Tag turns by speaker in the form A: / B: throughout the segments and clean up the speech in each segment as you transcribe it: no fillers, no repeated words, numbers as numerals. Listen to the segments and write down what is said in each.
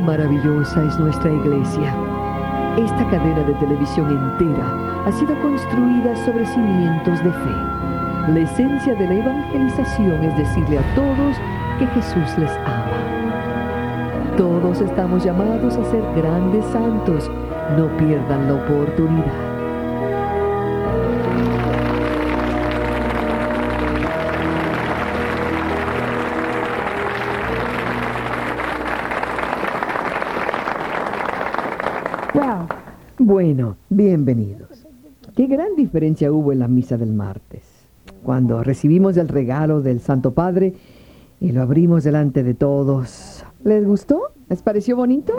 A: maravillosa es nuestra iglesia! Esta cadena de televisión entera ha sido construida sobre cimientos de fe. La esencia de la evangelización es decirle a todos que Jesús les ama. Todos estamos llamados a ser grandes santos. No pierdan la oportunidad. Bueno, bienvenidos. Qué gran diferencia hubo en la misa del martes, cuando recibimos el regalo del Santo Padre y lo abrimos delante de todos. ¿Les gustó? ¿Les pareció bonito?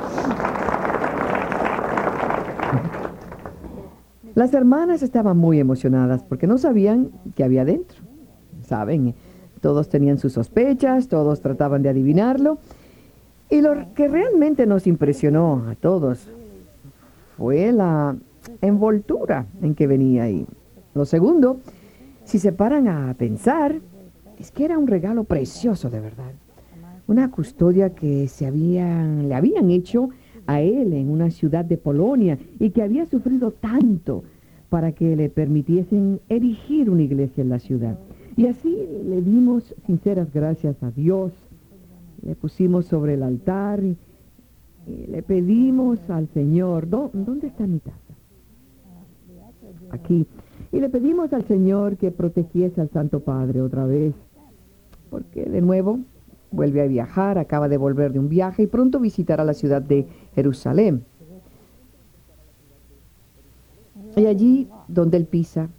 A: Las hermanas estaban muy emocionadas porque no sabían qué había dentro. Saben, todos tenían sus sospechas, todos trataban de adivinarlo. Y lo que realmente nos impresionó a todos fue la envoltura en que venía ahí. Lo segundo, si se paran a pensar, es que era un regalo precioso de verdad. Una custodia que le habían hecho a él en una ciudad de Polonia y que había sufrido tanto para que le permitiesen erigir una iglesia en la ciudad. Y así le dimos sinceras gracias a Dios, le pusimos sobre el altar y le pedimos al Señor, ¿dónde está mi taza? Aquí. Y le pedimos al Señor que protegiese al Santo Padre otra vez, porque de nuevo vuelve a viajar, acaba de volver de un viaje y pronto visitará la ciudad de Jerusalén. Y allí donde él pisa,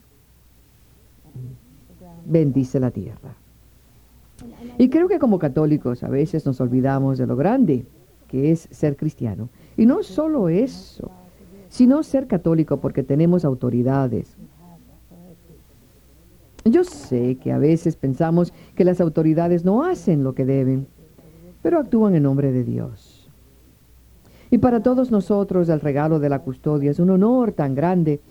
A: bendice la tierra. Y creo que como católicos a veces nos olvidamos de lo grande que es ser cristiano. Y no solo eso, sino ser católico porque tenemos autoridades. Yo sé que a veces pensamos que las autoridades no hacen lo que deben, pero actúan en nombre de Dios. Y para todos nosotros el regalo de la custodia es un honor tan grande.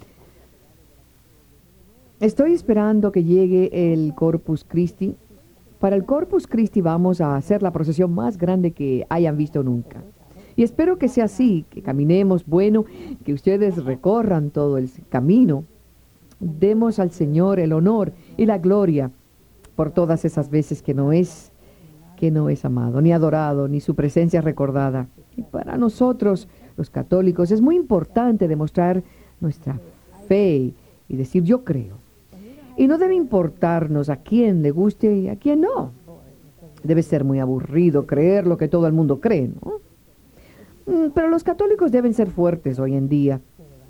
A: Estoy esperando que llegue el Corpus Christi. Para el Corpus Christi vamos a hacer la procesión más grande que hayan visto nunca. Y espero que sea así, que caminemos bueno, que ustedes recorran todo el camino. Demos al Señor el honor y la gloria por todas esas veces que no es amado, ni adorado, ni su presencia recordada. Y para nosotros, los católicos, es muy importante demostrar nuestra fe y decir yo creo. Y no debe importarnos a quién le guste y a quién no. Debe ser muy aburrido creer lo que todo el mundo cree, ¿no? Pero los católicos deben ser fuertes hoy en día.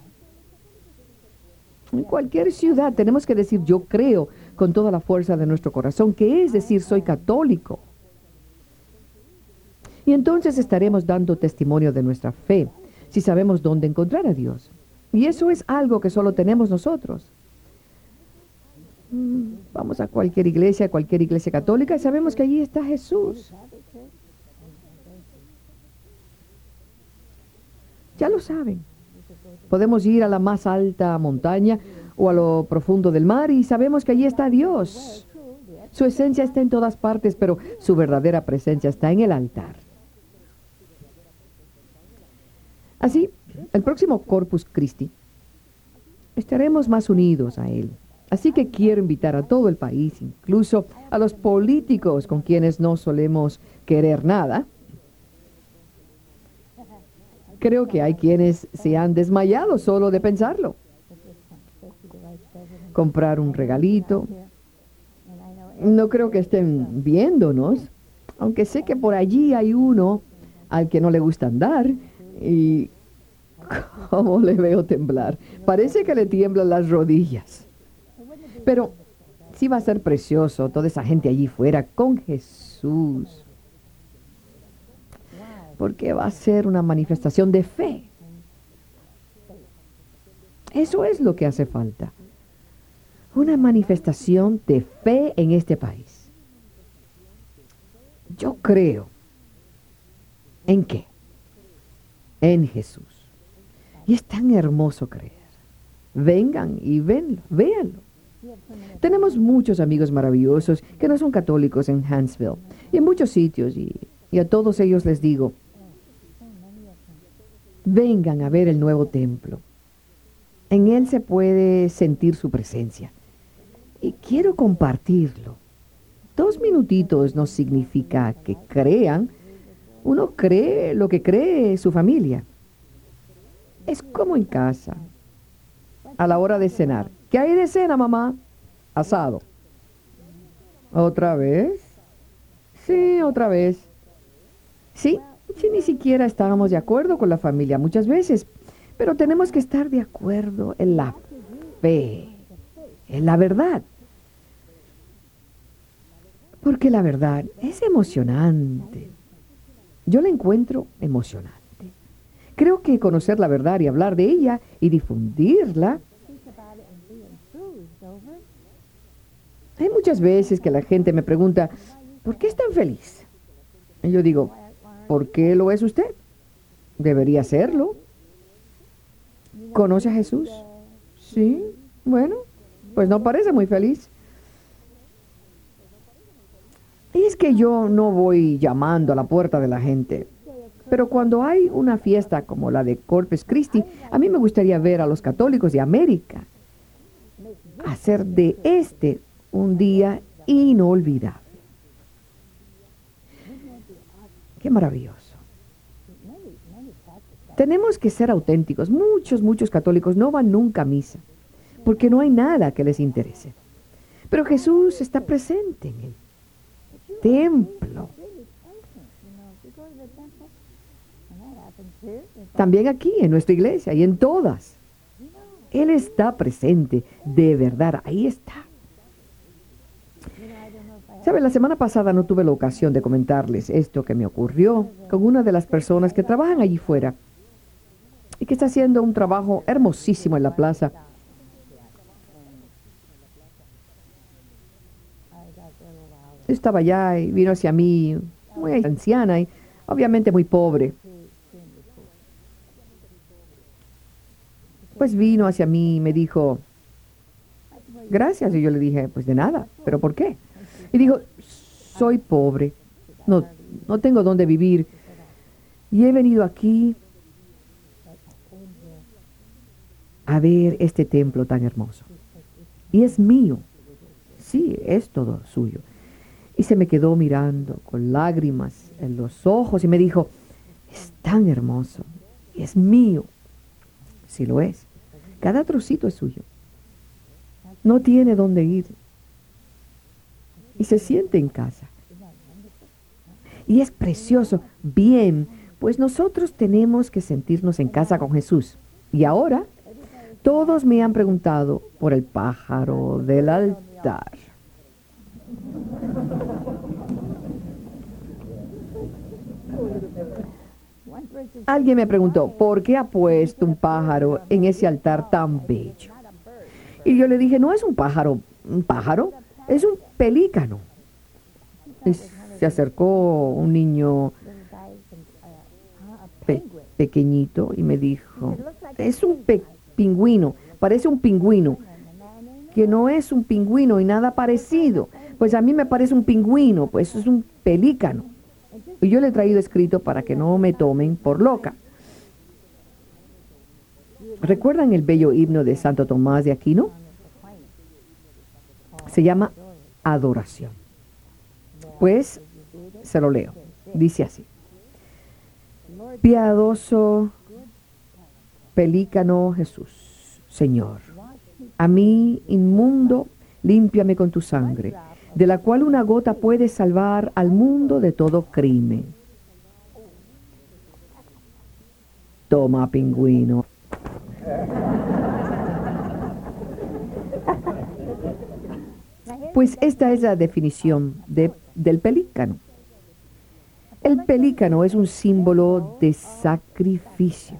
A: En cualquier ciudad tenemos que decir yo creo con toda la fuerza de nuestro corazón, que es decir soy católico. Y entonces estaremos dando testimonio de nuestra fe, si sabemos dónde encontrar a Dios. Y eso es algo que solo tenemos nosotros. Vamos a cualquier iglesia católica y sabemos que allí está Jesús. Ya lo saben. Podemos ir a la más alta montaña o a lo profundo del mar y sabemos que allí está Dios. Su esencia está en todas partes, pero su verdadera presencia está en el altar. Así, el próximo Corpus Christi estaremos más unidos a Él. Así que quiero invitar a todo el país, incluso a los políticos con quienes no solemos querer nada. Creo que hay quienes se han desmayado solo de pensarlo. Comprar un regalito. No creo que estén viéndonos, aunque sé que por allí hay uno al que no le gusta andar y cómo le veo temblar. Parece que le tiemblan las rodillas. Pero sí va a ser precioso toda esa gente allí fuera con Jesús. Porque va a ser una manifestación de fe. Eso es lo que hace falta. Una manifestación de fe en este país. Yo creo. ¿En qué? En Jesús. Y es tan hermoso creer. Vengan y véanlo. Tenemos muchos amigos maravillosos que no son católicos en Huntsville y en muchos sitios y a todos ellos les digo, Vengan a ver el nuevo templo. En él se puede sentir su presencia. Y quiero compartirlo. 2 minutitos no significa que crean. Uno cree lo que cree su familia. Es como en casa, a la hora de cenar. ¿Qué hay de cena, mamá? Asado. ¿Otra vez? Sí, otra vez. Sí, sí, ni siquiera estábamos de acuerdo con la familia muchas veces, pero tenemos que estar de acuerdo en la fe, en la verdad. Porque la verdad es emocionante. Yo la encuentro emocionante. Creo que conocer la verdad y hablar de ella y difundirla. Hay muchas veces que la gente me pregunta, ¿por qué es tan feliz? Y yo digo, ¿por qué lo es usted? Debería serlo. ¿Conoce a Jesús? Sí, bueno, pues no parece muy feliz. Y es que yo no voy llamando a la puerta de la gente. Pero cuando hay una fiesta como la de Corpus Christi, a mí me gustaría ver a los católicos de América hacer de este un día inolvidable. Qué maravilloso. Tenemos que ser auténticos. Muchos católicos no van nunca a misa porque no hay nada que les interese. Pero Jesús está presente en el templo. También aquí, en nuestra iglesia y en todas. Él está presente, de verdad, ahí está. ¿Sabe? La semana pasada no tuve la ocasión de comentarles esto que me ocurrió con una de las personas que trabajan allí fuera y que está haciendo un trabajo hermosísimo en la plaza. Estaba allá y vino hacia mí, muy anciana y obviamente muy pobre. Pues vino hacia mí y me dijo, gracias. Y yo le dije, pues de nada, ¿pero por qué? Y dijo, soy pobre, no tengo dónde vivir y he venido aquí a ver este templo tan hermoso. Y es mío, sí, es todo suyo. Y se me quedó mirando con lágrimas en los ojos y me dijo, es tan hermoso, es mío. Sí lo es. Cada trocito es suyo. No tiene dónde ir. Y se siente en casa. Y es precioso. Bien, pues nosotros tenemos que sentirnos en casa con Jesús. Y ahora, todos me han preguntado por el pájaro del altar. Alguien me preguntó, ¿por qué ha puesto un pájaro en ese altar tan bello? Y yo le dije, no es un pájaro, es un pelícano. Y se acercó un niño pequeñito y me dijo, es un pingüino, parece un pingüino, que no es un pingüino y nada parecido. Pues a mí me parece un pingüino, pues es un pelícano. Y yo le he traído escrito para que no me tomen por loca. ¿Recuerdan el bello himno de Santo Tomás de Aquino? Se llama Adoración. Pues se lo leo. Dice así. Piadoso pelícano Jesús, Señor, a mí inmundo, límpiame con tu sangre, de la cual una gota puede salvar al mundo de todo crimen. Toma, pingüino. Pues esta es la definición del pelícano. El pelícano es un símbolo de sacrificio,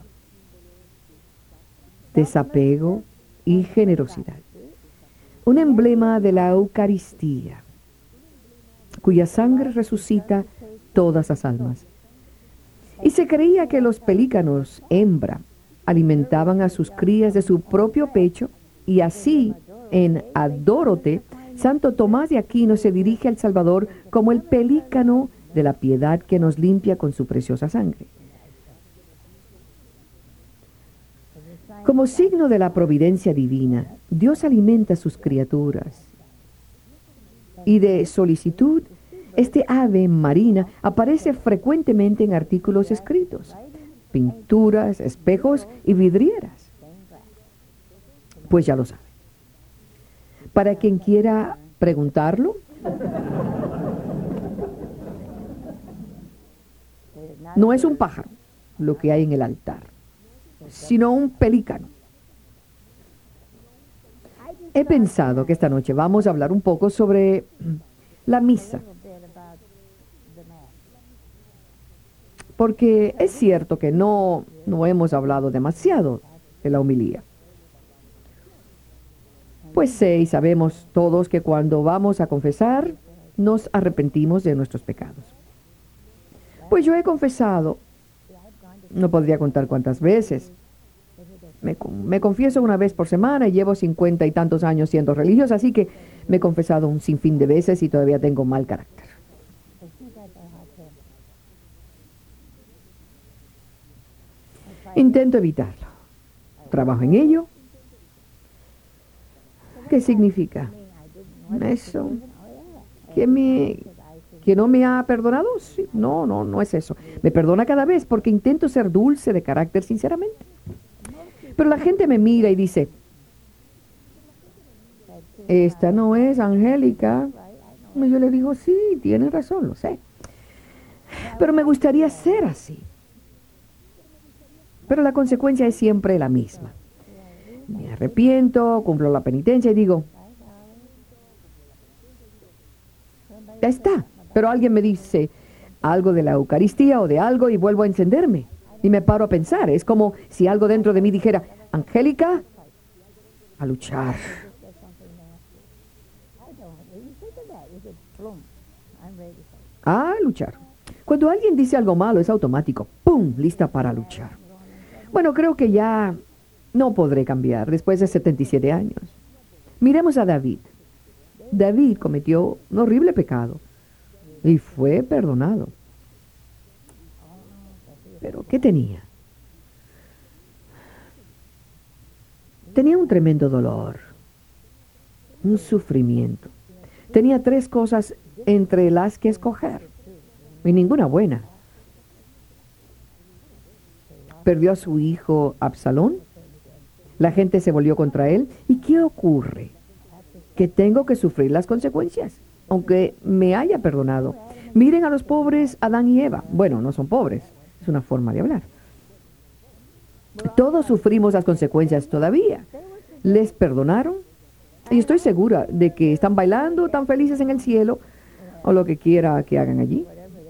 A: desapego y generosidad. Un emblema de la Eucaristía, cuya sangre resucita todas las almas. Y se creía que los pelícanos, hembra, alimentaban a sus crías de su propio pecho, y así, en Adórote, Santo Tomás de Aquino se dirige al Salvador como el pelícano de la piedad que nos limpia con su preciosa sangre. Como signo de la providencia divina, Dios alimenta a sus criaturas. Y de solicitud, este ave marina aparece frecuentemente en artículos escritos, pinturas, espejos y vidrieras. Pues ya lo sabe. Para quien quiera preguntarlo, no es un pájaro lo que hay en el altar, sino un pelícano. He pensado que esta noche vamos a hablar un poco sobre la misa, porque es cierto que no hemos hablado demasiado de la homilía. Pues sé y sabemos todos que cuando vamos a confesar, nos arrepentimos de nuestros pecados. Pues yo he confesado, no podría contar cuántas veces. Me confieso una vez por semana y llevo 50 y tantos años siendo religiosa, así que me he confesado un sinfín de veces y todavía tengo mal carácter. Intento evitarlo. Trabajo en ello. ¿Qué significa eso? ¿Que no me ha perdonado? Sí. No es eso. Me perdona cada vez porque intento ser dulce de carácter sinceramente. Pero la gente me mira y dice, esta no es Angélica. Y yo le digo, sí, tienes razón, lo sé. Pero me gustaría ser así. Pero la consecuencia es siempre la misma. Me arrepiento, cumplo la penitencia y digo, ya está. Pero alguien me dice algo de la Eucaristía o de algo y vuelvo a encenderme. Y me paro a pensar. Es como si algo dentro de mí dijera, Angélica, a luchar. A luchar. Cuando alguien dice algo malo es automático. ¡Pum! Lista para luchar. Bueno, creo que ya no podré cambiar después de 77 años. Miremos a David. David cometió un horrible pecado y fue perdonado. Pero, ¿qué tenía? Tenía un tremendo dolor, un sufrimiento. Tenía 3 cosas entre las que escoger, y ninguna buena. Perdió a su hijo Absalón, la gente se volvió contra él, ¿y qué ocurre? Que tengo que sufrir las consecuencias, aunque me haya perdonado. Miren a los pobres Adán y Eva. Bueno, no son pobres. Es una forma de hablar. Todos sufrimos las consecuencias todavía. Les perdonaron y estoy segura de que están bailando tan felices en el cielo o lo que quiera que hagan allí.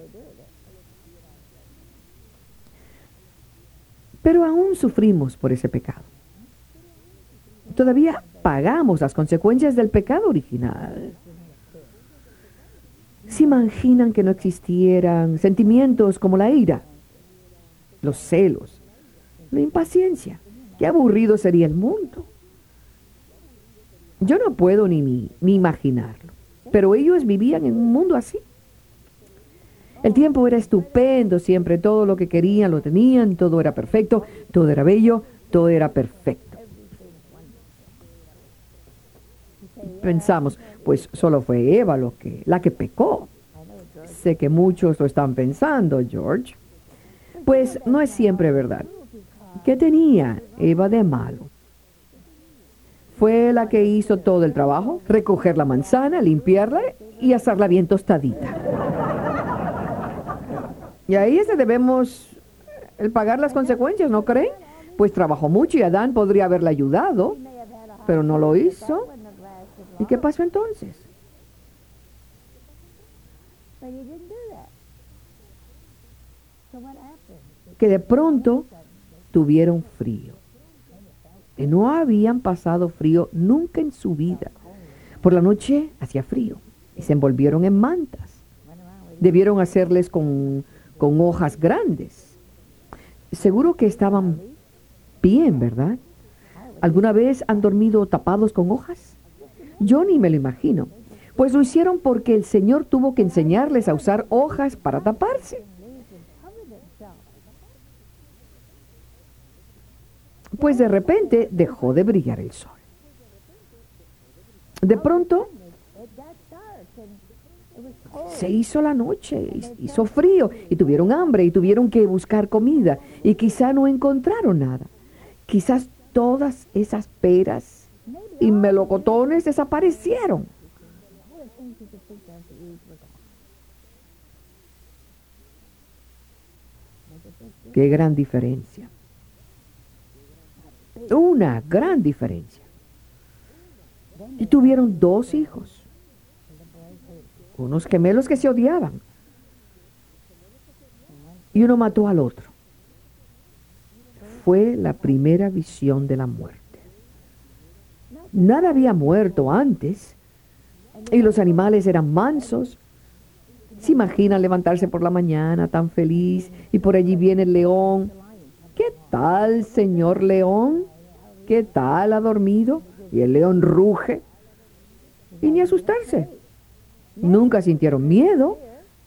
A: Pero aún sufrimos por ese pecado. Todavía pagamos las consecuencias del pecado original. ¿Se imaginan que no existieran sentimientos como la ira, los celos, la impaciencia? Qué aburrido sería el mundo. Yo no puedo ni imaginarlo, pero ellos vivían en un mundo así. El tiempo era estupendo, siempre todo lo que querían lo tenían, todo era perfecto, todo era bello, todo era perfecto. Pensamos, pues solo fue Eva la que pecó. Sé que muchos lo están pensando, George. Pues no es siempre verdad. ¿Qué tenía Eva de malo? Fue la que hizo todo el trabajo, recoger la manzana, limpiarla y asarla bien tostadita. Y ahí debemos el pagar las consecuencias, ¿no creen? Pues trabajó mucho y Adán podría haberle ayudado, pero no lo hizo. ¿Y qué pasó entonces? Que de pronto tuvieron frío. Que no habían pasado frío nunca en su vida. Por la noche hacía frío y se envolvieron en mantas. Debieron hacerles con hojas grandes. Seguro que estaban bien, ¿verdad? ¿Alguna vez han dormido tapados con hojas? Yo ni me lo imagino. Pues lo hicieron porque el Señor tuvo que enseñarles a usar hojas para taparse. Pues de repente dejó de brillar el sol. De pronto se hizo la noche, hizo frío y tuvieron hambre y tuvieron que buscar comida y quizá no encontraron nada. Quizás todas esas peras y melocotones desaparecieron. Qué gran diferencia. Una gran diferencia. Y tuvieron 2 hijos. Unos gemelos que se odiaban. Y uno mató al otro. Fue la primera visión de la muerte. Nada había muerto antes. Y los animales eran mansos. ¿Se imaginan levantarse por la mañana tan feliz y por allí viene el león? ¿Qué tal, señor león? ¿Qué tal ha dormido? Y el león ruge. Y ni asustarse. Nunca sintieron miedo.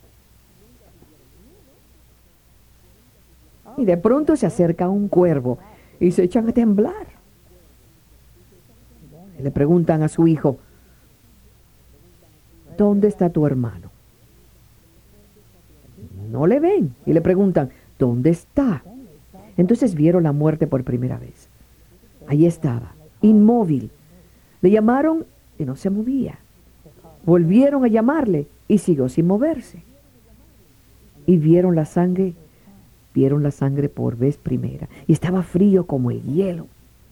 A: Y de pronto se acerca un cuervo y se echan a temblar. Y le preguntan a su hijo, ¿dónde está tu hermano? No le ven. Y le preguntan, ¿dónde está? Entonces vieron la muerte por primera vez. Allí estaba, inmóvil. Le llamaron y no se movía. Volvieron a llamarle y siguió sin moverse. Y vieron la sangre por vez primera. Y estaba frío como el hielo.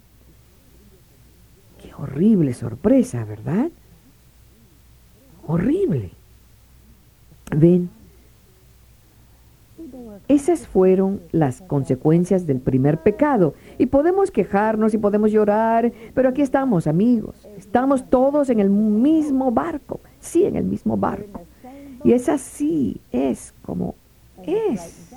A: Qué horrible sorpresa, ¿verdad? Horrible. Ven, esas fueron las consecuencias del primer pecado. Y podemos quejarnos y podemos llorar, pero aquí estamos, amigos. Estamos todos en el mismo barco. Sí, en el mismo barco. Y es así, es como es.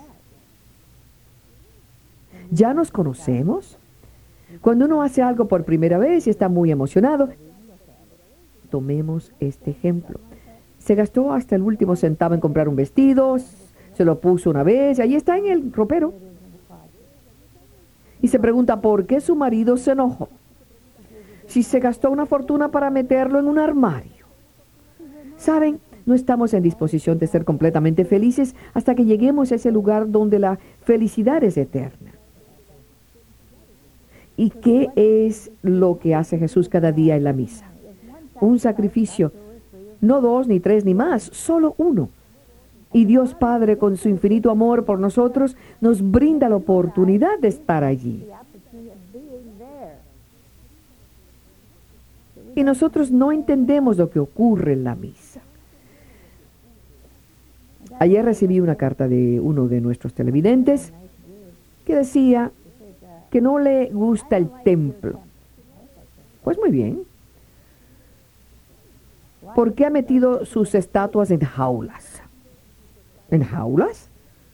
A: ¿Ya nos conocemos? Cuando uno hace algo por primera vez y está muy emocionado, tomemos este ejemplo. Se gastó hasta el último centavo en comprar un vestido, se lo puso una vez, ahí está en el ropero. Y se pregunta por qué su marido se enojó. Si se gastó una fortuna para meterlo en un armario. ¿Saben? No estamos en disposición de ser completamente felices hasta que lleguemos a ese lugar donde la felicidad es eterna. ¿Y qué es lo que hace Jesús cada día en la misa? Un sacrificio, no 2, ni 3, ni más, solo uno. Y Dios Padre, con su infinito amor por nosotros, nos brinda la oportunidad de estar allí. Y nosotros no entendemos lo que ocurre en la misa. Ayer recibí una carta de uno de nuestros televidentes que decía que no le gusta el templo. Pues muy bien. ¿Por qué ha metido sus estatuas en jaulas? ¿En jaulas?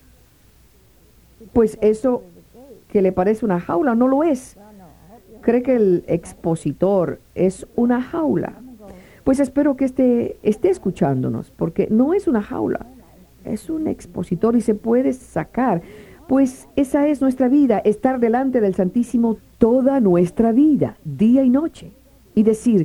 A: Pues eso que le parece una jaula no lo es. ¿Cree que el expositor es una jaula? Pues espero que esté escuchándonos, porque no es una jaula, es un expositor y se puede sacar. Pues esa es nuestra vida, estar delante del Santísimo toda nuestra vida, día y noche. Y decir,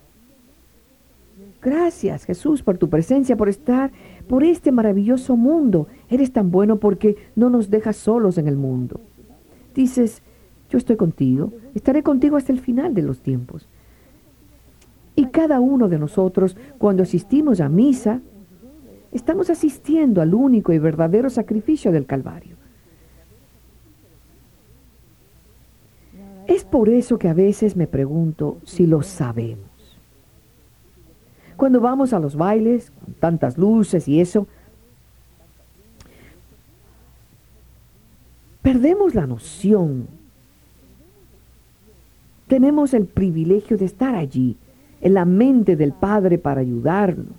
A: gracias Jesús por tu presencia, por estar, por este maravilloso mundo. Eres tan bueno porque no nos dejas solos en el mundo. Dices, yo estoy contigo, estaré contigo hasta el final de los tiempos. Y cada uno de nosotros, cuando asistimos a misa, estamos asistiendo al único y verdadero sacrificio del Calvario. Es por eso que a veces me pregunto si lo sabemos. Cuando vamos a los bailes, con tantas luces y eso, perdemos la noción. Tenemos el privilegio de estar allí, en la mente del Padre para ayudarnos.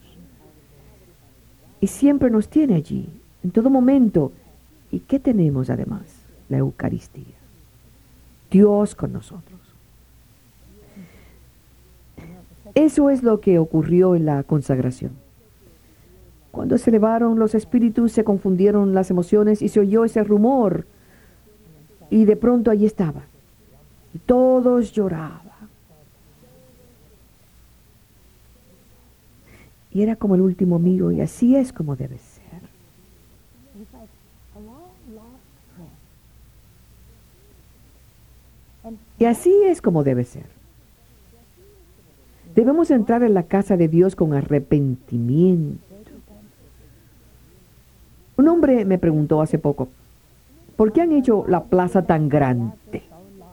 A: Y siempre nos tiene allí, en todo momento. ¿Y qué tenemos además? La Eucaristía. Dios con nosotros. Eso es lo que ocurrió en la consagración. Cuando se elevaron los espíritus, se confundieron las emociones y se oyó ese rumor. Y de pronto allí estaba, Y todos lloraban. Y era como el último amigo, y así es como debe ser. Y así es como debe ser. Debemos entrar en la casa de Dios con arrepentimiento. Un hombre me preguntó hace poco, ¿por qué han hecho la plaza tan grande?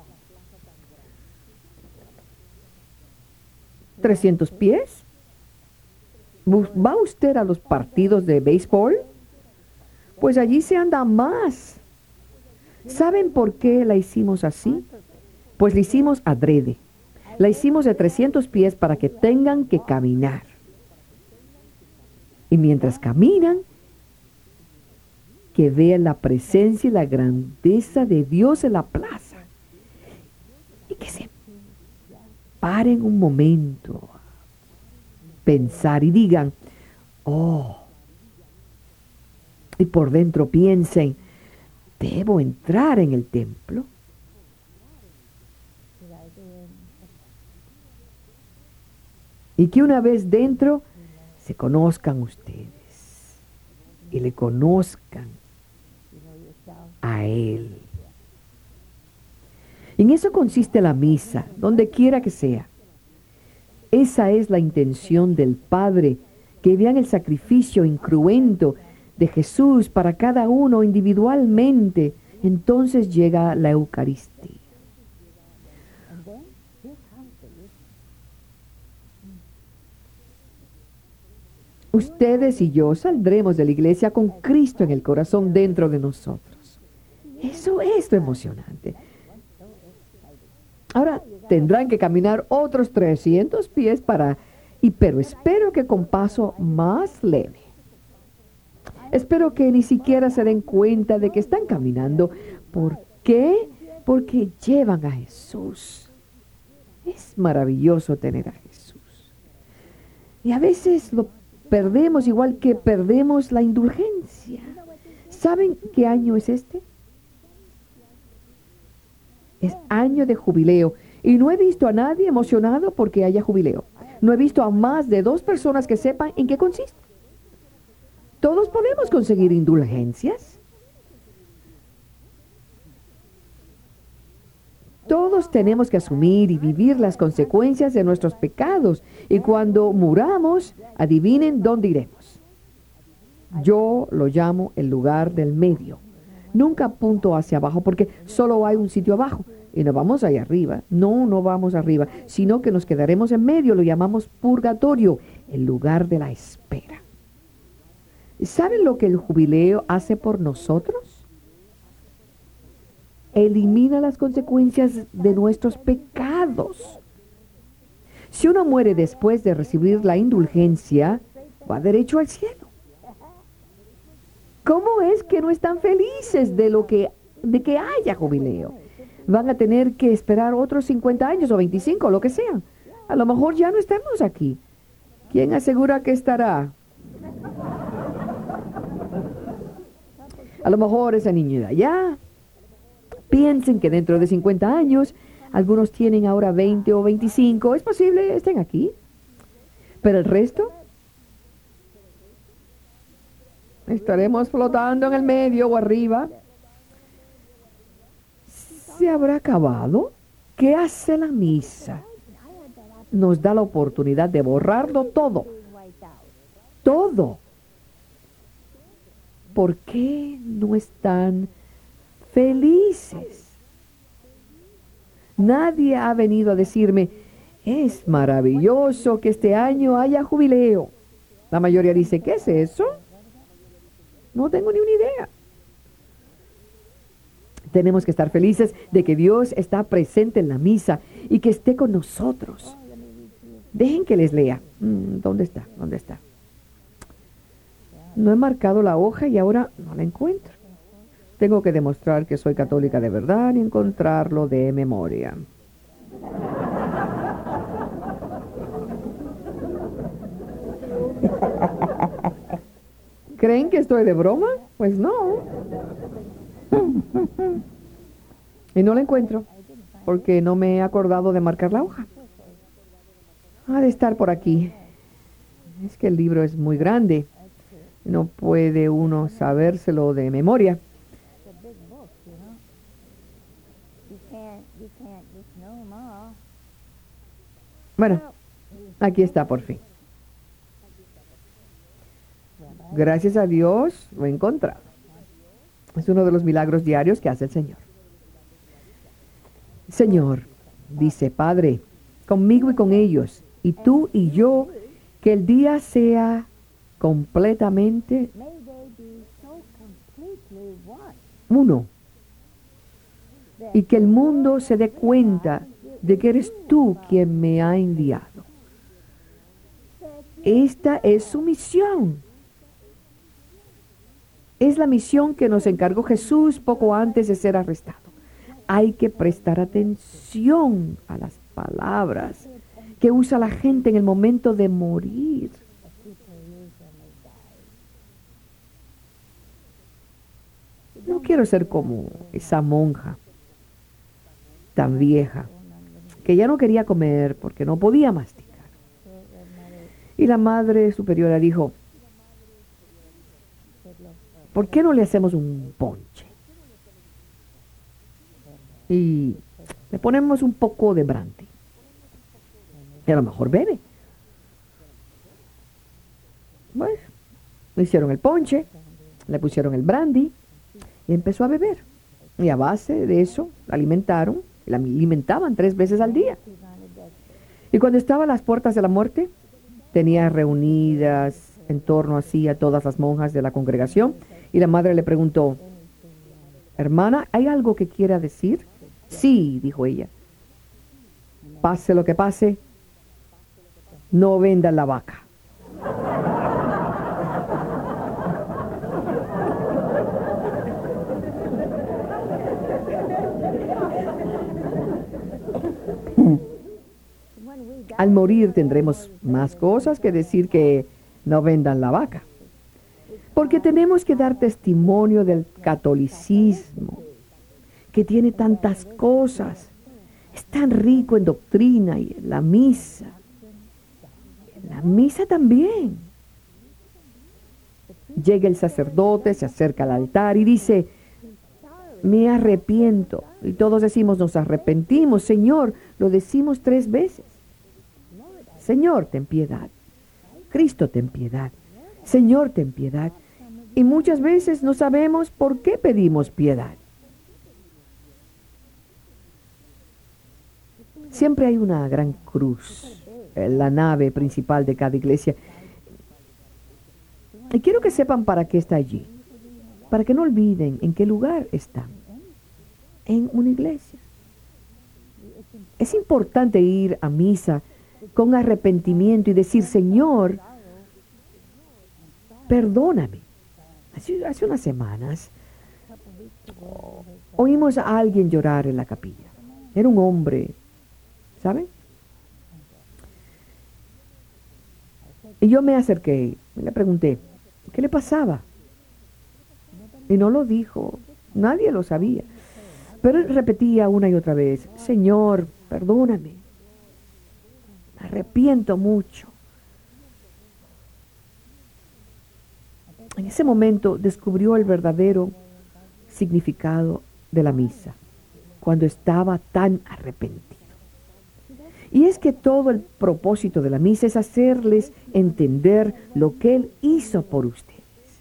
A: 300 pies. ¿Va usted a los partidos de béisbol? Pues allí se anda más. ¿Saben por qué la hicimos así? Pues la hicimos adrede. La hicimos de 300 pies para que tengan que caminar. Y mientras caminan, que vean la presencia y la grandeza de Dios en la plaza. Y que se paren un momento a pensar y digan, oh, y por dentro piensen, ¿debo entrar en el templo? Y que una vez dentro se conozcan ustedes y le conozcan a Él. En eso consiste la misa, donde quiera que sea. Esa es la intención del Padre, que vean el sacrificio incruento de Jesús para cada uno individualmente. Entonces llega la Eucaristía. Ustedes y yo saldremos de la iglesia con Cristo en el corazón dentro de nosotros. Eso es lo emocionante. Ahora tendrán que caminar otros 300 pies pero espero que con paso más leve. Espero que ni siquiera se den cuenta de que están caminando. ¿Por qué? Porque llevan a Jesús. Es maravilloso tener a Jesús. Y a veces lo perdemos igual que perdemos la indulgencia. ¿Saben qué año es este? Es año de jubileo. Y no he visto a nadie emocionado porque haya jubileo. No he visto a más de 2 personas que sepan en qué consiste. Todos podemos conseguir indulgencias. Todos tenemos que asumir y vivir las consecuencias de nuestros pecados. Y cuando muramos, adivinen dónde iremos. Yo lo llamo el lugar del medio. Nunca apunto hacia abajo porque solo hay un sitio abajo. Y no vamos allá arriba. No vamos arriba. Sino que nos quedaremos en medio. Lo llamamos purgatorio, el lugar de la espera. ¿Saben lo que el jubileo hace por nosotros? Elimina las consecuencias de nuestros pecados. Si uno muere después de recibir la indulgencia, va derecho al cielo. ¿Cómo es que no están felices de que haya jubileo? Van a tener que esperar otros 50 años o 25, lo que sea. A lo mejor ya no estemos aquí. ¿Quién asegura que estará? A lo mejor esa niña de allá. Piensen que dentro de 50 años, algunos tienen ahora 20 o 25. Es posible estén aquí. Pero el resto, estaremos flotando en el medio o arriba. ¿Se habrá acabado? ¿Qué hace la misa? Nos da la oportunidad de borrarlo todo. Todo. ¿Por qué no están felices? Nadie ha venido a decirme, es maravilloso que este año haya jubileo. La mayoría dice, ¿qué es eso? No tengo ni una idea. Tenemos que estar felices de que Dios está presente en la misa y que esté con nosotros. Dejen que les lea. ¿Dónde está? ¿Dónde está? No he marcado la hoja y ahora no la encuentro. Tengo que demostrar que soy católica de verdad y encontrarlo de memoria. ¿Creen que estoy de broma? Pues no. Y no la encuentro. porque no me he acordado de marcar la hoja. Ha de estar por aquí. Es que el libro es muy grande. No puede uno sabérselo de memoria. Bueno, aquí está por fin. Gracias a Dios lo he encontrado. Es uno de los milagros diarios que hace el Señor. Señor, dice, Padre, conmigo y con ellos, y tú y yo, que el día sea completamente uno, y que el mundo se dé cuenta de que eres tú quien me ha enviado. Esta es su misión. Es la misión que nos encargó Jesús poco antes de ser arrestado. Hay que prestar atención a las palabras que usa la gente en el momento de morir. No quiero ser como esa monja tan vieja que ya no quería comer porque no podía masticar. Y la madre superiora dijo, ¿por qué no le hacemos un ponche? Y le ponemos un poco de brandy. Y a lo mejor bebe. Bueno, le hicieron el ponche, le pusieron el brandy y empezó a beber. Y a base de eso la alimentaron, la alimentaban 3 veces al día. Y cuando estaba a las puertas de la muerte, tenía reunidas en torno así a todas las monjas de la congregación. Y la madre le preguntó, hermana, ¿hay algo que quiera decir? Sí, dijo ella. Pase lo que pase, no vendan la vaca. Al morir tendremos más cosas que decir que no vendan la vaca. Porque tenemos que dar testimonio del catolicismo, que tiene tantas cosas. Es tan rico en doctrina y en la misa. En la misa también. Llega el sacerdote, se acerca al altar y dice, me arrepiento. Y todos decimos, nos arrepentimos. Señor, lo decimos 3 veces. Señor, ten piedad. Cristo, ten piedad. Señor, ten piedad. Y muchas veces no sabemos por qué pedimos piedad. Siempre hay una gran cruz en la nave principal de cada iglesia. Y quiero que sepan para qué está allí. Para que no olviden en qué lugar está. En una iglesia. Es importante ir a misa con arrepentimiento y decir, Señor, perdóname. Hace unas semanas oímos a alguien llorar en la capilla. Era un hombre, ¿saben? Y yo me acerqué y le pregunté, ¿qué le pasaba? Y no lo dijo, nadie lo sabía. Pero él repetía una y otra vez, Señor, perdóname. Me arrepiento mucho. En ese momento descubrió el verdadero significado de la misa, cuando estaba tan arrepentido. Y es que todo el propósito de la misa es hacerles entender lo que Él hizo por ustedes.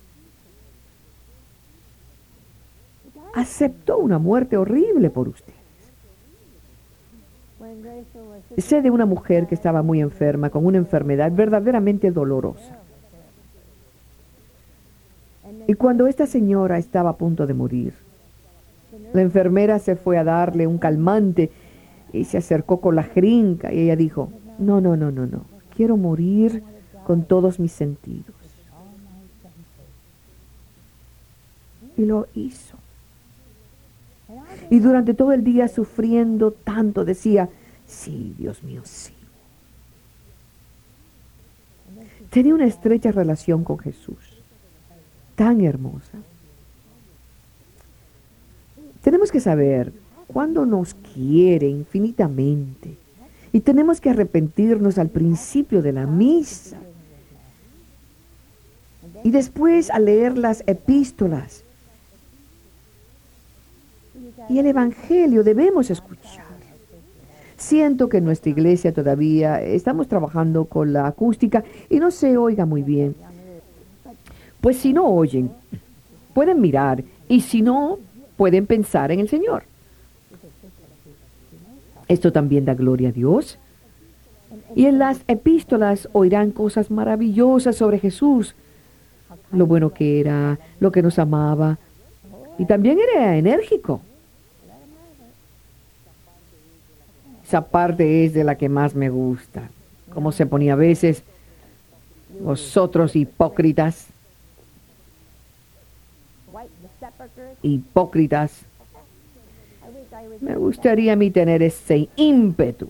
A: Aceptó una muerte horrible por ustedes. Sé de una mujer que estaba muy enferma, con una enfermedad verdaderamente dolorosa. Y cuando esta señora estaba a punto de morir, la enfermera se fue a darle un calmante y se acercó con la jeringa y ella dijo, no, quiero morir con todos mis sentidos. Y lo hizo. Y durante todo el día sufriendo tanto decía, sí, Dios mío, sí. Tenía una estrecha relación con Jesús, tan hermosa. Tenemos que saber cuando nos quiere infinitamente. Y tenemos que arrepentirnos al principio de la misa. Y después a leer las epístolas. Y el Evangelio debemos escuchar. Siento que en nuestra iglesia todavía estamos trabajando con la acústica y no se oiga muy bien. Pues si no oyen, pueden mirar y si no, pueden pensar en el Señor. Esto también da gloria a Dios. Y en las epístolas oirán cosas maravillosas sobre Jesús, lo bueno que era, lo que nos amaba, y también era enérgico. Esa parte es de la que más me gusta, como se ponía a veces, vosotros hipócritas, hipócritas. Me gustaría a mí tener ese ímpetu,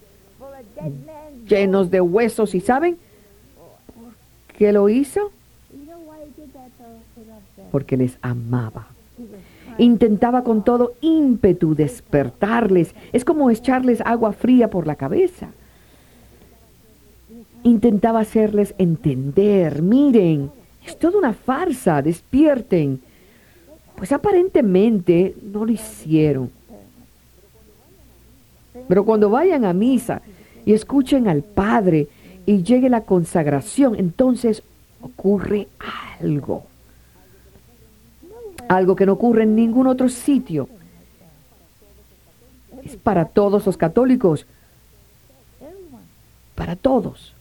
A: llenos de huesos, ¿y saben qué lo hizo? Porque les amaba. Intentaba con todo ímpetu despertarles. Es como echarles agua fría por la cabeza. Intentaba hacerles entender, miren, es toda una farsa, despierten. Pues aparentemente no lo hicieron. Pero cuando vayan a misa y escuchen al Padre y llegue la consagración, entonces ocurre algo. Algo que no ocurre en ningún otro sitio. Es para todos los católicos. Para todos.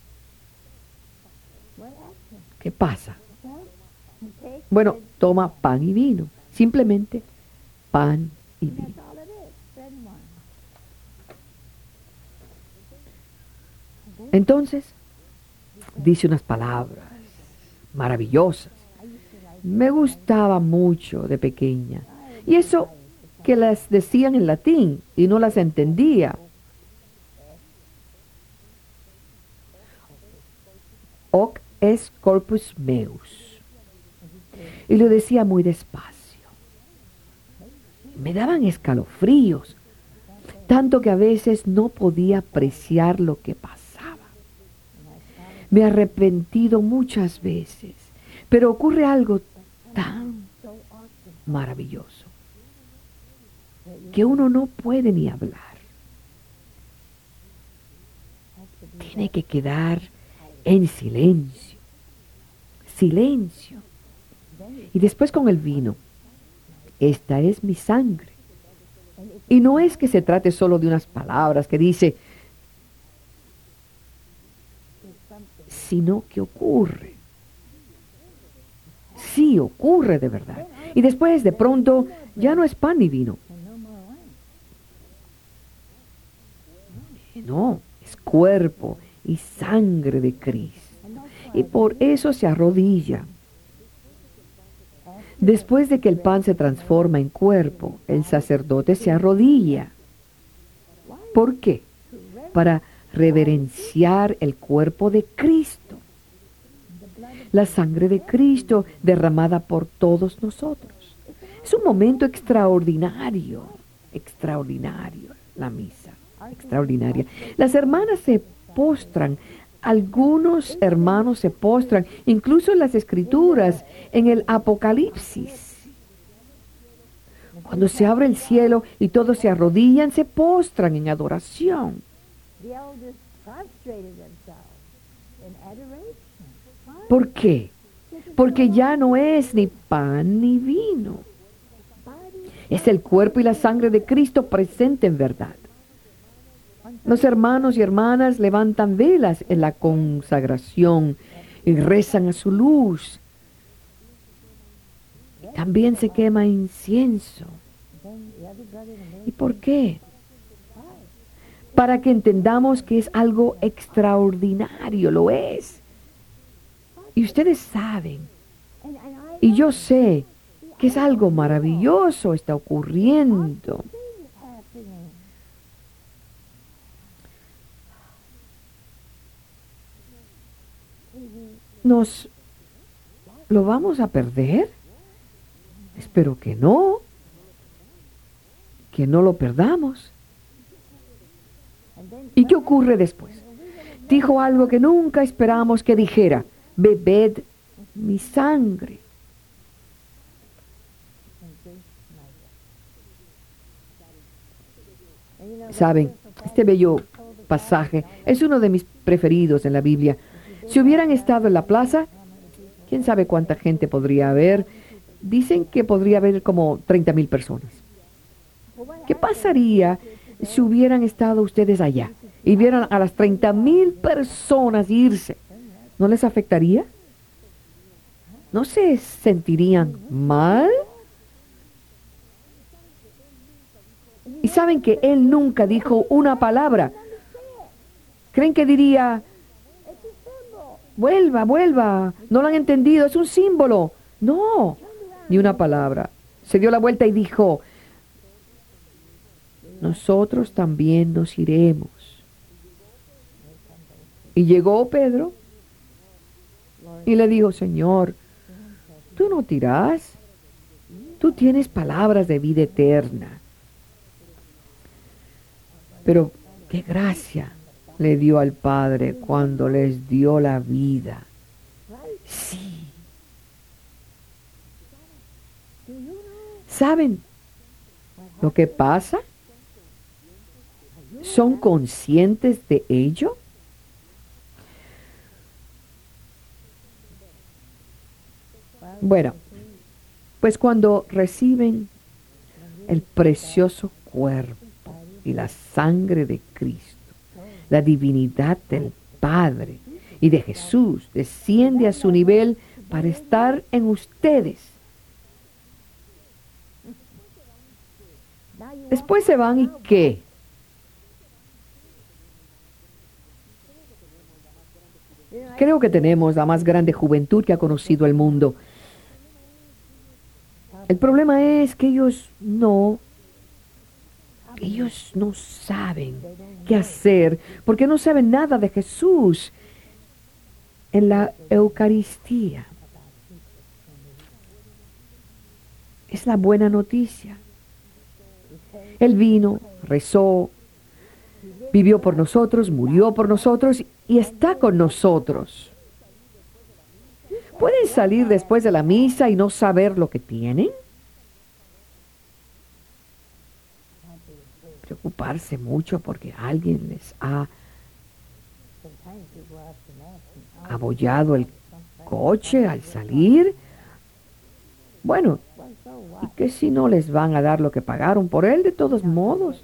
A: ¿Qué pasa? Bueno, toma pan y vino. Simplemente pan y vino. Entonces, dice unas palabras maravillosas. Me gustaba mucho de pequeña. Y eso que las decían en latín y no las entendía. Hoc est corpus meus. Y lo decía muy despacio. Me daban escalofríos, tanto que a veces no podía apreciar lo que pasaba. Me he arrepentido muchas veces, pero ocurre algo tan maravilloso que uno no puede ni hablar. Tiene que quedar en silencio. Silencio. Y después con el vino. Esta es mi sangre. Y no es que se trate solo de unas palabras que dice, sino que ocurre. Sí, ocurre de verdad. Y después, de pronto, ya no es pan ni vino. No, es cuerpo y sangre de Cristo. Y por eso se arrodilla. Después de que el pan se transforma en cuerpo, el sacerdote se arrodilla. ¿Por qué? Para reverenciar el cuerpo de Cristo. La sangre de Cristo derramada por todos nosotros. Es un momento extraordinario, extraordinario, la misa, extraordinaria. Las hermanas se postran, algunos hermanos se postran, incluso en las Escrituras, en el Apocalipsis. Cuando se abre el cielo y todos se arrodillan, se postran en adoración. ¿Por qué? Porque ya no es ni pan ni vino. Es el cuerpo y la sangre de Cristo presente en verdad. Los hermanos y hermanas levantan velas en la consagración y rezan a su luz. También se quema incienso. ¿Y por qué? Para que entendamos que es algo extraordinario, lo es. Y ustedes saben, y yo sé, que es algo maravilloso está ocurriendo. ¿Nos lo vamos a perder? Espero que no. que no lo perdamos. ¿Y qué ocurre después? Dijo algo que nunca esperamos que dijera: bebed mi sangre. Saben, este bello pasaje es uno de mis preferidos en la Biblia. Si hubieran estado en la plaza, quién sabe cuánta gente podría haber. Dicen que podría haber como 30,000 personas. ¿Qué pasaría si hubieran estado ustedes allá y vieran a las 30,000 personas irse? ¿No les afectaría? ¿No se sentirían mal? Y saben que él nunca dijo una palabra. ¿Creen que diría: vuelva, vuelva? No lo han entendido, es un símbolo. No, ni una palabra. Se dio la vuelta y dijo: nosotros también nos iremos. Y llegó Pedro y le dijo: Señor, tú no te irás. Tú tienes palabras de vida eterna. Pero qué gracia le dio al Padre cuando les dio la vida. Sí. ¿Saben lo que pasa? ¿Son conscientes de ello? Bueno, pues cuando reciben el precioso cuerpo y la sangre de Cristo, la divinidad del Padre y de Jesús desciende a su nivel para estar en ustedes. Después se van, ¿y qué? Creo que tenemos la más grande juventud que ha conocido el mundo. El problema es que ellos no saben qué hacer, porque no saben nada de Jesús en la Eucaristía. Es la buena noticia. Él vino, rezó, vivió por nosotros, murió por nosotros y está con nosotros. ¿Pueden salir después de la misa y no saber lo que tienen? Preocuparse mucho porque alguien les ha abollado el coche al salir. Bueno, ¿y qué si no les van a dar lo que pagaron por él de todos modos?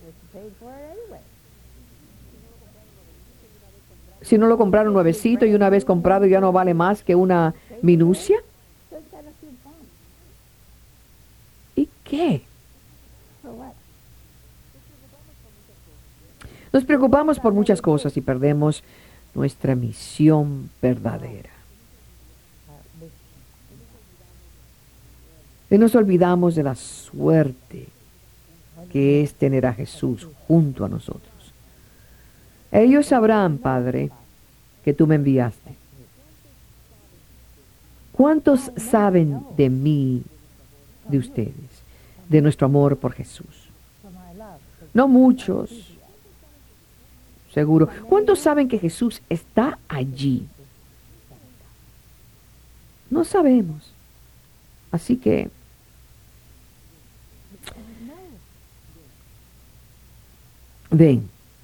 A: Si no lo compraron nuevecito y una vez comprado ya no vale más que una minucia. ¿Y qué? Nos preocupamos por muchas cosas y perdemos nuestra misión verdadera. Y nos olvidamos de la suerte que es tener a Jesús junto a nosotros. Ellos sabrán, Padre, que tú me enviaste. ¿Cuántos saben de mí, de ustedes, de nuestro amor por Jesús? No muchos, seguro. ¿Cuántos saben que Jesús está allí? No sabemos. Así que ven.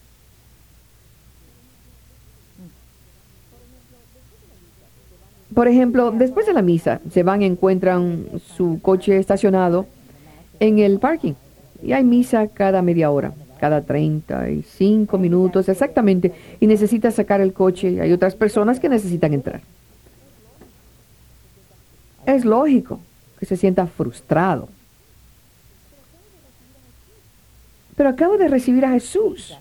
A: Por ejemplo, después de la misa, se van y encuentran su coche estacionado en el parking. Y hay misa cada media hora, cada 35 minutos exactamente. Y necesitas sacar el coche. Hay otras personas que necesitan entrar. Es lógico que se sienta frustrado. Pero acabo de recibir a Jesús.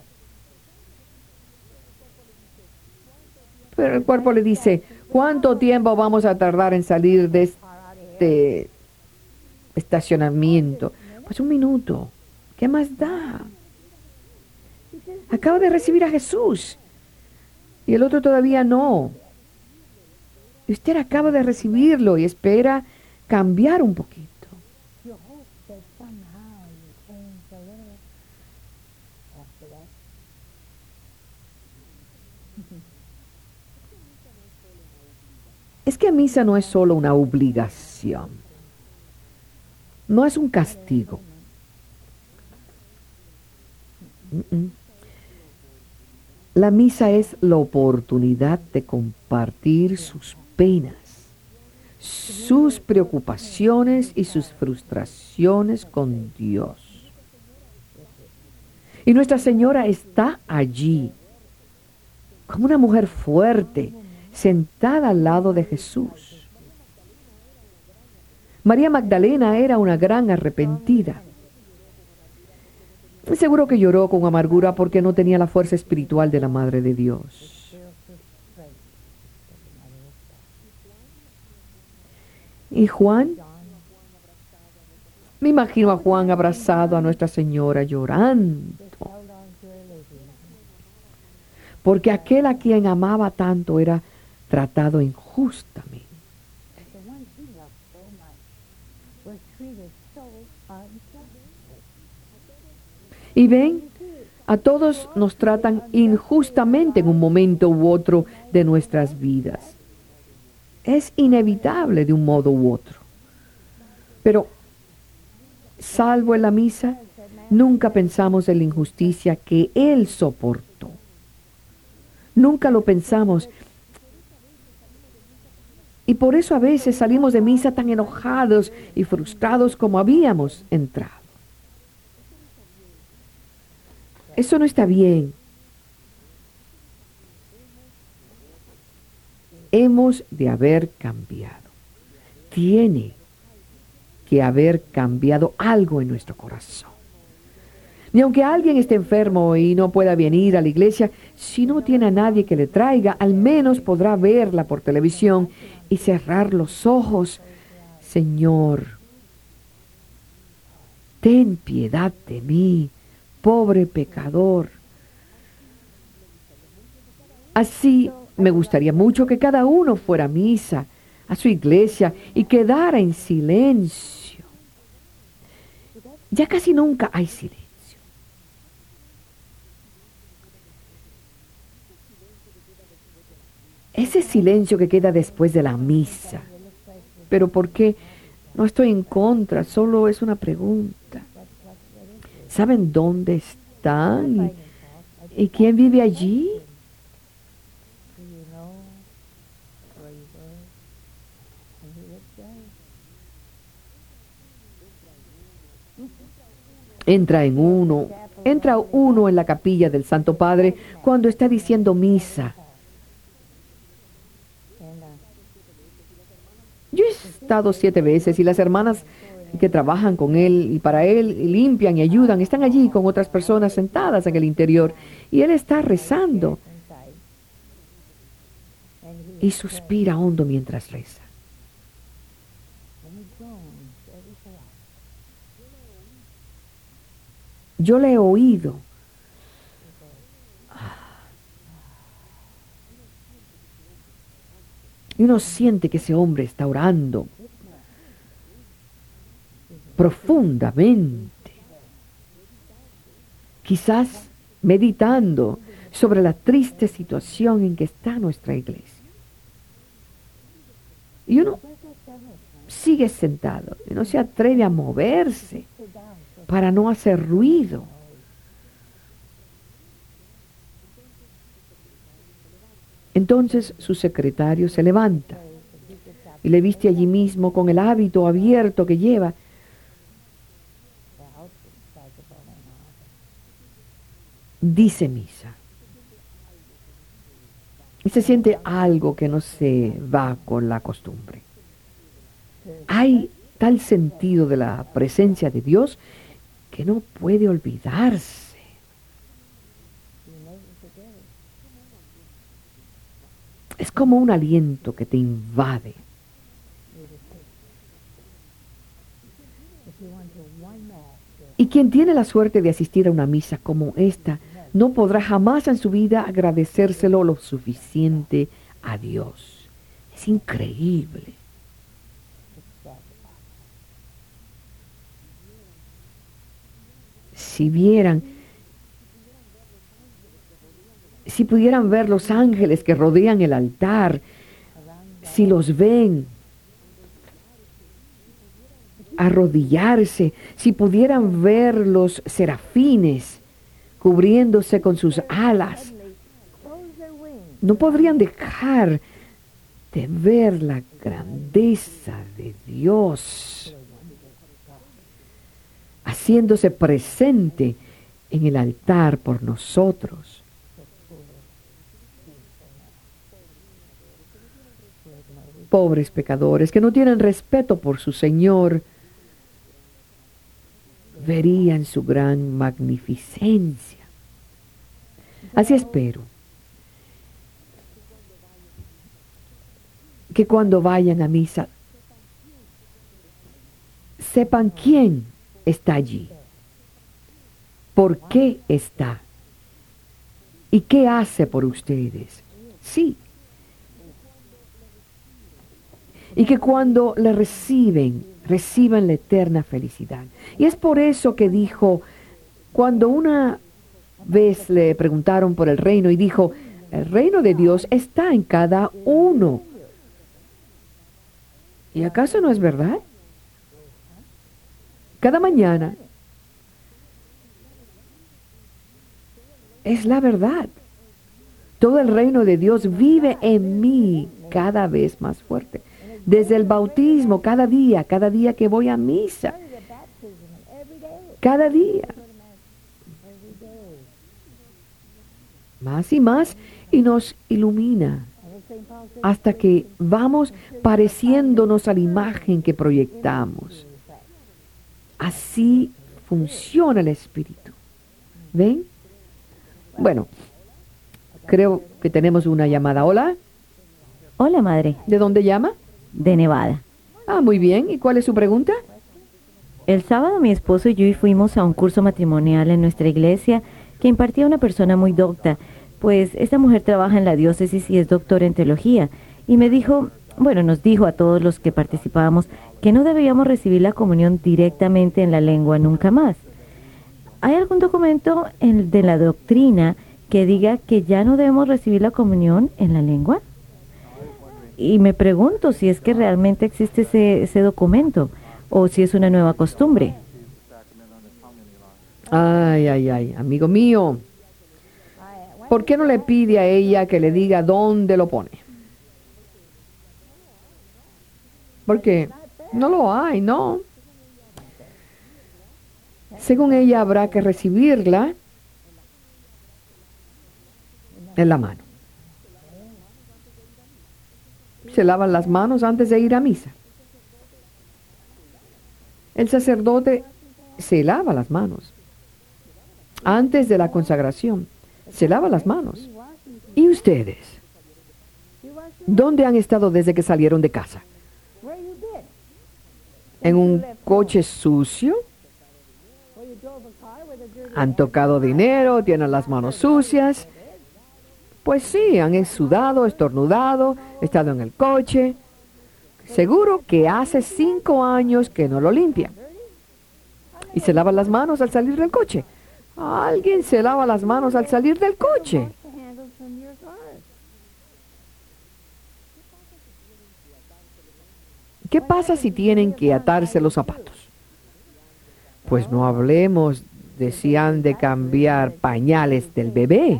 A: Pero el cuerpo le dice: ¿cuánto tiempo vamos a tardar en salir de este estacionamiento? Pues 1 minuto. ¿Qué más da? Acabo de recibir a Jesús. Y el otro todavía no. Y usted acaba de recibirlo y espera cambiar un poquito. es que misa no es solo una obligación, no es un castigo. La misa es la oportunidad de compartir sus penas, sus preocupaciones y sus frustraciones con Dios. Y Nuestra Señora está allí, como una mujer fuerte, sentada al lado de Jesús. María Magdalena era una gran arrepentida. Seguro que lloró con amargura porque no tenía la fuerza espiritual de la Madre de Dios. Y Juan, me imagino a Juan abrazado a Nuestra Señora llorando, porque aquel a quien amaba tanto era tratado injustamente. Y ven, a todos nos tratan injustamente en un momento u otro de nuestras vidas. Es inevitable de un modo u otro. Pero, salvo en la misa, nunca pensamos en la injusticia que Él soportó. Nunca lo pensamos. Y por eso a veces salimos de misa tan enojados y frustrados como habíamos entrado. Eso no está bien. Hemos de haber cambiado. Tiene que haber cambiado algo en nuestro corazón. Ni aunque alguien esté enfermo y no pueda venir a la iglesia, si no tiene a nadie que le traiga, al menos podrá verla por televisión y cerrar los ojos. Señor, ten piedad de mí, pobre pecador. Así me gustaría mucho que cada uno fuera a misa, a su iglesia, y quedara en silencio. Ya casi nunca hay silencio. Ese silencio que queda después de la misa. ¿Pero por qué? No estoy en contra, solo es una pregunta. ¿Saben dónde están? ¿Y quién vive allí? Entra uno en la capilla del Santo Padre cuando está diciendo misa. Yo he estado 7 veces y las hermanas que trabajan con él y para él limpian y ayudan, están allí con otras personas sentadas en el interior y él está rezando y suspira hondo mientras reza. Yo le he oído. Y uno siente que ese hombre está orando profundamente, quizás meditando sobre la triste situación en que está nuestra iglesia. Y uno sigue sentado y no se atreve a moverse para no hacer ruido. Entonces su secretario se levanta y le viste allí mismo con el hábito abierto que lleva. Dice misa. Y se siente algo que no se va con la costumbre. Hay tal sentido de la presencia de Dios que no puede olvidarse. Es como un aliento que te invade. Y quien tiene la suerte de asistir a una misa como esta, no podrá jamás en su vida agradecérselo lo suficiente a Dios. Es increíble. Si pudieran ver los ángeles que rodean el altar, si los ven arrodillarse, si pudieran ver los serafines cubriéndose con sus alas, no podrían dejar de ver la grandeza de Dios haciéndose presente en el altar por nosotros. Pobres pecadores que no tienen respeto por su Señor, verían su gran magnificencia. Así espero que cuando vayan a misa sepan quién está allí, por qué está y qué hace por ustedes. Sí. Y que cuando le reciban la eterna felicidad. Y es por eso que dijo, cuando una vez le preguntaron por el reino y dijo, el reino de Dios está en cada uno. ¿Y acaso no es verdad? Cada mañana es la verdad. Todo el reino de Dios vive en mí cada vez más fuerte. Desde el bautismo, cada día que voy a misa, cada día, más y más, y nos ilumina hasta que vamos pareciéndonos a la imagen que proyectamos. Así funciona el Espíritu. ¿Ven? Bueno, creo que tenemos una llamada. Hola.
B: Hola, madre.
A: ¿De dónde llama?
B: De Nevada.
A: Ah, muy bien. ¿Y cuál es su pregunta?
B: El sábado mi esposo y yo fuimos a un curso matrimonial en nuestra iglesia que impartía una persona muy docta, pues esta mujer trabaja en la diócesis y es doctora en teología. Y nos dijo a todos los que participábamos que no debíamos recibir la comunión directamente en la lengua nunca más. ¿Hay algún documento de la doctrina que diga que ya no debemos recibir la comunión en la lengua? Y me pregunto si es que realmente existe ese documento o si es una nueva costumbre.
A: Ay, amigo mío. ¿Por qué no le pide a ella que le diga dónde lo pone? Porque no lo hay, ¿no? Según ella habrá que recibirla en la mano. Se lavan las manos antes de ir a misa. El sacerdote se lava las manos. Antes de la consagración, se lava las manos. ¿Y ustedes? ¿Dónde han estado desde que salieron de casa? ¿En un coche sucio? ¿Han tocado dinero? ¿Tienen las manos sucias? Pues sí, han sudado, estornudado, estado en el coche. Seguro que hace 5 años que no lo limpian. Y se lavan las manos al salir del coche. Alguien se lava las manos al salir del coche. ¿Qué pasa si tienen que atarse los zapatos? Pues no hablemos de si han de cambiar pañales del bebé.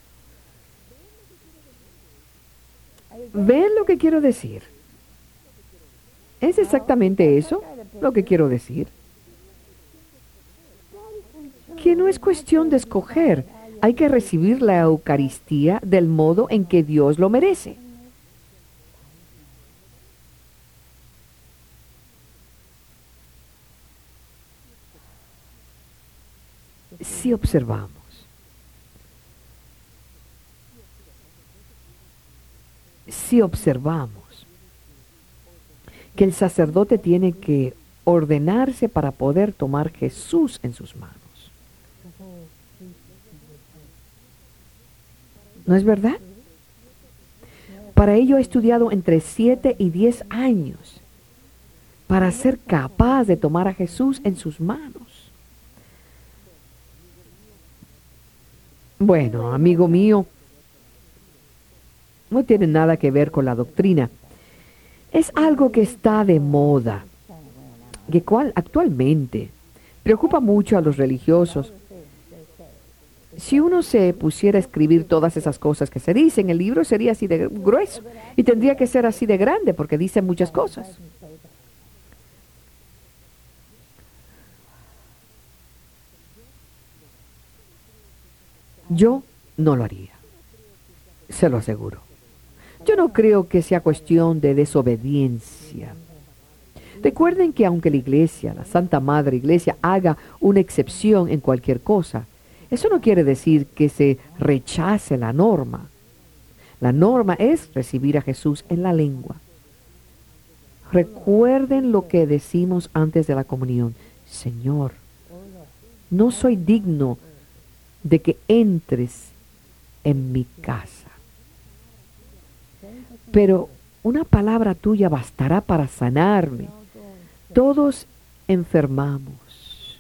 A: ¿Ven lo que quiero decir? ¿Es exactamente eso lo que quiero decir? Que no es cuestión de escoger, hay que recibir la Eucaristía del modo en que Dios lo merece. Si observamos que el sacerdote tiene que ordenarse para poder tomar Jesús en sus manos. ¿No es verdad? Para ello ha estudiado entre 7 y 10 años para ser capaz de tomar a Jesús en sus manos. Bueno, amigo mío, no tiene nada que ver con la doctrina. Es algo que está de moda, que actualmente preocupa mucho a los religiosos. Si uno se pusiera a escribir todas esas cosas que se dicen, el libro sería así de grueso y tendría que ser así de grande porque dice muchas cosas. Yo no lo haría, se lo aseguro. Yo no creo que sea cuestión de desobediencia. Recuerden que aunque la Iglesia, la Santa Madre Iglesia, haga una excepción en cualquier cosa, eso no quiere decir que se rechace la norma. La norma es recibir a Jesús en la lengua. Recuerden lo que decimos antes de la comunión. Señor, no soy digno de que entres en mi casa, pero una palabra tuya bastará para sanarme. Todos enfermamos,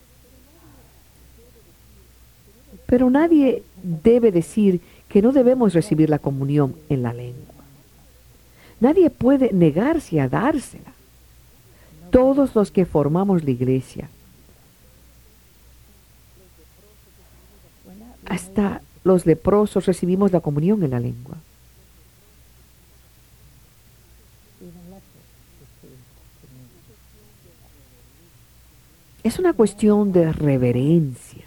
A: pero nadie debe decir que no debemos recibir la comunión en la lengua. Nadie puede negarse a dársela. Todos los que formamos la iglesia, hasta los leprosos, recibimos la comunión en la lengua. Es una cuestión de reverencia.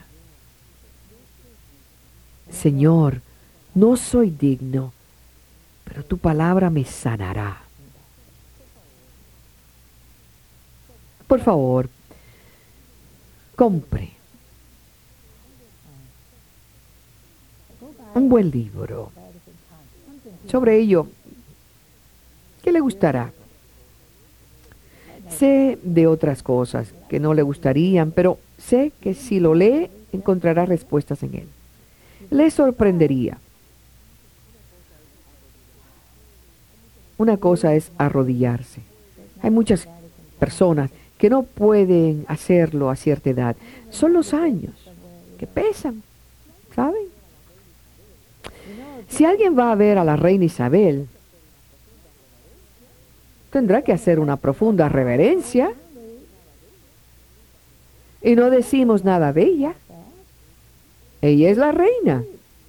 A: Señor, no soy digno, pero tu palabra me sanará. Por favor, compre un buen libro sobre ello. ¿Qué le gustará? Sé de otras cosas que no le gustarían, pero sé que si lo lee, encontrará respuestas en él. Le sorprendería. Una cosa es arrodillarse. Hay muchas personas que no pueden hacerlo a cierta edad. Son los años que pesan, ¿saben? Si alguien va a ver a la reina Isabel, tendrá que hacer una profunda reverencia. Y no decimos nada de ella. Ella es la reina.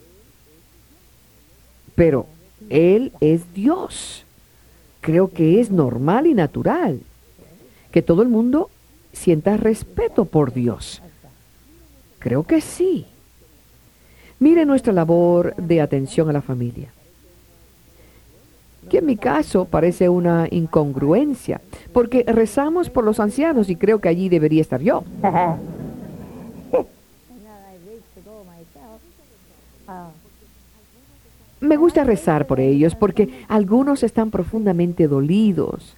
A: Pero Él es Dios. Creo que es normal y natural que todo el mundo sienta respeto por Dios. Creo que sí. Mire nuestra labor de atención a la familia, que en mi caso parece una incongruencia, porque rezamos por los ancianos y creo que allí debería estar yo. Me gusta rezar por ellos porque algunos están profundamente dolidos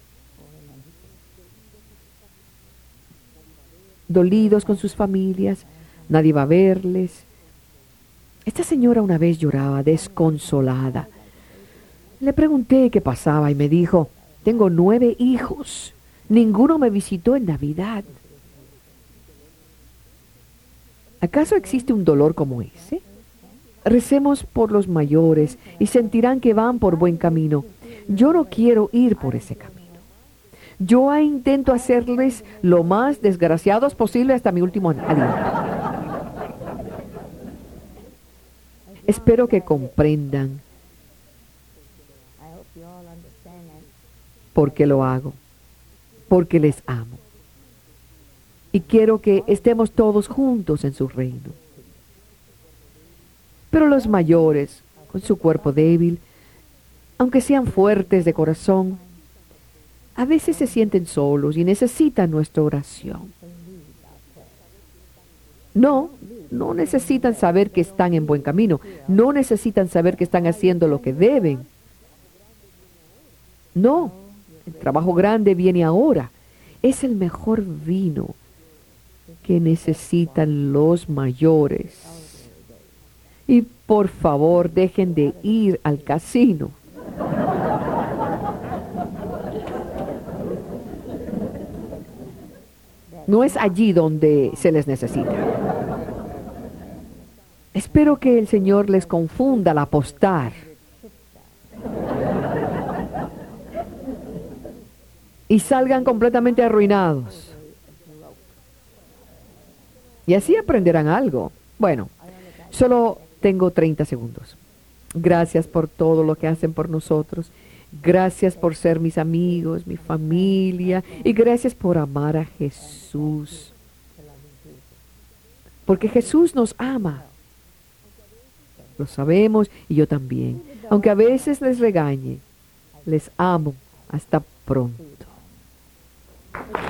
A: con sus familias, nadie va a verles. Esta señora una vez lloraba desconsolada. Le pregunté qué pasaba y me dijo, tengo 9 hijos, ninguno me visitó en Navidad. ¿Acaso existe un dolor como ese? Recemos por los mayores y sentirán que van por buen camino. Yo no quiero ir por ese camino. Yo intento hacerles lo más desgraciados posible hasta mi último aliento. Espero que comprendan por qué lo hago, porque les amo. Y quiero que estemos todos juntos en su reino. Pero los mayores, con su cuerpo débil, aunque sean fuertes de corazón, a veces se sienten solos y necesitan nuestra oración. No necesitan saber que están en buen camino, no necesitan saber que están haciendo lo que deben. No, el trabajo grande viene ahora. Es el mejor vino que necesitan los mayores. Y por favor, dejen de ir al casino. No es allí donde se les necesita. Espero que el Señor les confunda al apostar. y salgan completamente arruinados. Y así aprenderán algo. Bueno, solo tengo 30 segundos. Gracias por todo lo que hacen por nosotros. Gracias por ser mis amigos, mi familia. Y gracias por amar a Jesús. Porque Jesús nos ama. Lo sabemos y yo también. Aunque a veces les regañe, les amo. Hasta pronto.